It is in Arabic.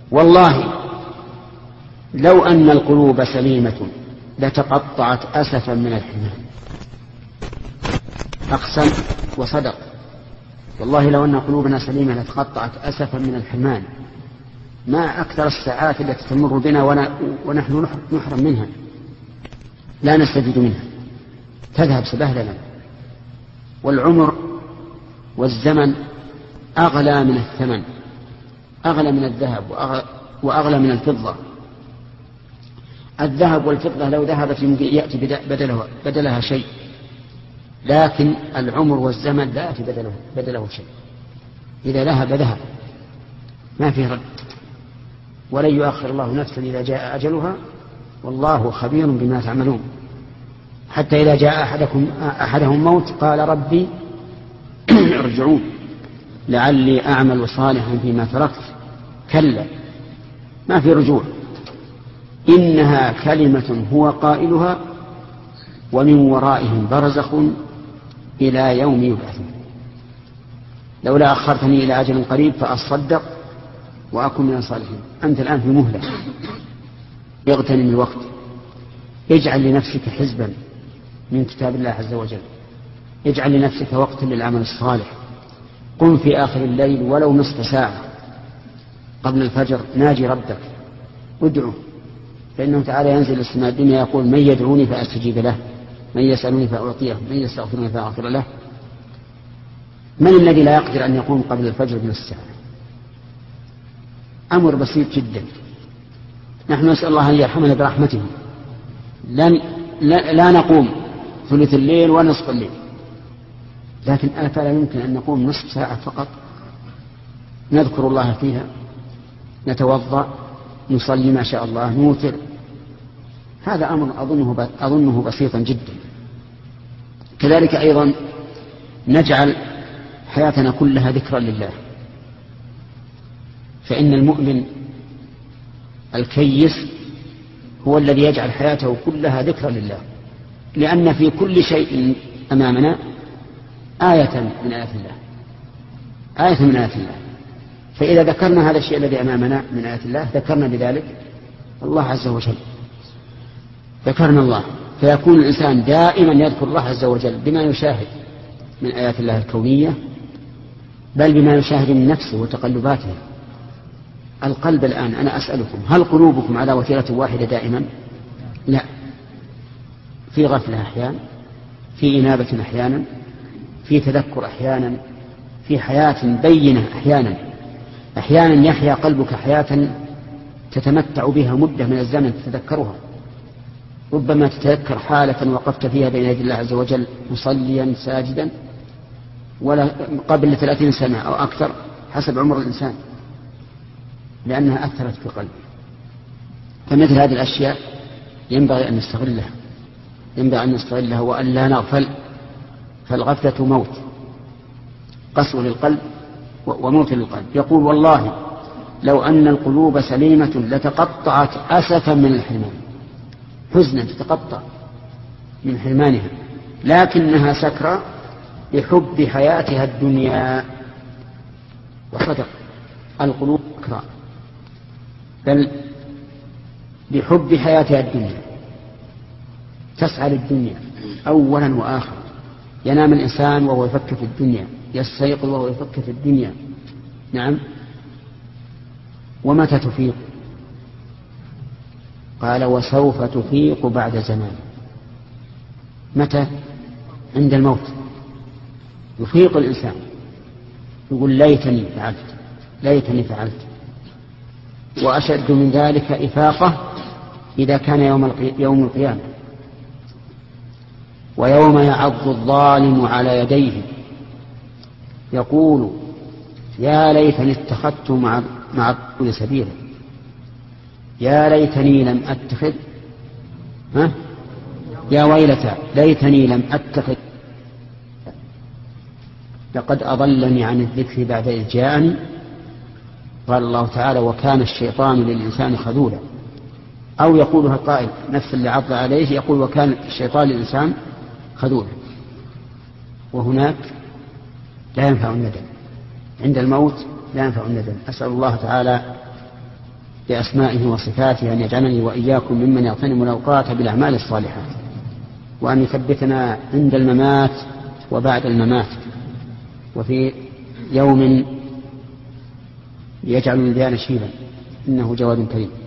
والله لو أن القلوب سليمة لتقطعت أسفا من الحمام. أقسم وصدق. والله لو أن قلوبنا سليمة لتقطعت أسفا من الحرمان. ما أكثر الساعات التي تمر بنا ونحن نحرم منها، لا نستفيد منها، تذهب سبهللا. والعمر والزمن أغلى من الثمن، أغلى من الذهب وأغلى من الفضة. الذهب والفضة لو ذهبت يأتي بدلها شيء، لكن العمر والزمن لا يأتي بدله شيء. إذا ذهب ذهب ما فيه رد، ولن يؤخر الله نفسا إذا جاء أجلها، والله خبير بما تعملون. حتى إذا جاء أحدهم موت قال ربي ارجعون لعلي أعمل صالحا فيما تركت. كلا، ما في رجوع. إنها كلمة هو قائلها ومن ورائهم برزخ إلى يوم يبعثون. لولا أخرتني إلى أجل قريب فأصدق وأكون من الصالحين. أنت الآن في مهلة، اغتنم الوقت، اجعل لنفسك حزبا من كتاب الله عز وجل، اجعل لنفسك وقتا للعمل الصالح. قم في آخر الليل ولو نصف ساعة قبل الفجر، ناجي ربك، ادعو، فإنه تعالى ينزل السماء الدنيا يقول من يدعوني فأستجيب له، من يسألني فأعطيه، من يستغفرني فأغفر له. من الذي لا يقدر أن يقوم قبل الفجر بنصف ساعة؟ أمر بسيط جدا. نحن نسأل الله أن يرحمنا برحمته. لا نقوم ثلث الليل ونصف الليل، لكن أفلا يمكن أن نقوم نصف ساعة فقط نذكر الله فيها، نتوضأ، نصلي ما شاء الله، نوتر. هذا أمر أظنه بسيطا جدا. كذلك أيضا نجعل حياتنا كلها ذكرا لله. فإن المؤمن الكيس هو الذي يجعل حياته كلها ذكرا لله، لأن في كل شيء أمامنا آية من آيات الله، آية من آيات الله. فإذا ذكرنا هذا الشيء الذي أمامنا من آيات الله ذكرنا بذلك الله عز وجل، ذكرنا الله، فيكون الإنسان دائما يذكر الله عز وجل بما يشاهد من آيات الله الكونية، بل بما يشاهد من نفسه وتقلباته. القلب الآن أنا أسألكم، هل قلوبكم على وتيرة واحدة دائما؟ لا، في غفلة أحيانا، في إنابة أحيانا، في تذكر أحيانا، في حياة بينة أحيانا يحيا قلبك حياة تتمتع بها مدة من الزمن تتذكرها. ربما تتذكر حالة وقفت فيها بين يدي الله عز وجل مصليا ساجدا ولا قبل 30 سنة أو أكثر حسب عمر الإنسان، لأنها أثرت في قلبه. فمثل هذه الأشياء ينبغي أن نستغلها وأن لا نغفل. فالغفلة موت، قسوة للقلب وموت للقلب. يقول والله لو أن القلوب سليمة لتقطعت أسفا من الحرمان، حزنا تتقطع من حرمانها، لكنها سكرى بحب حياتها الدنيا. وصدق، القلوب سكرى بل بحب حياتها الدنيا، تسعى للدنيا أولا وآخر. ينام الإنسان وهو يفكر في الدنيا، يستيقظ وهو يفكر في الدنيا. نعم. ومتى تفيق؟ قال وسوف تفيق بعد زمان. متى؟ عند الموت يفيق الإنسان، يقول ليتني فعلت. وأشد من ذلك إفاقة إذا كان يوم القيامة، ويوم يعض الظالم على يديه يقول يا ليتني اتخذت مع الرسول سبيلا، يا ليتني لم أتخذ يا ويلتى ليتني لم أتخذ لقد أضلني عن الذكر بعد إذ جاءني. قال الله تعالى وكان الشيطان للإنسان خذولا. أو يقولها قائل نفس اللي عض عليه يقول وكان الشيطان للإنسان خذولا. وهناك لا ينفع الندم، عند الموت لا ينفع الندم. أسأل الله تعالى بأسمائه وصفاته أن يجعلني وإياكم ممن يغتنم الأوقات بالأعمال الصالحات، وأن يثبتنا عند الممات وبعد الممات، وفي يوم يجعل الولدان شيبا، إنه جواد كريم.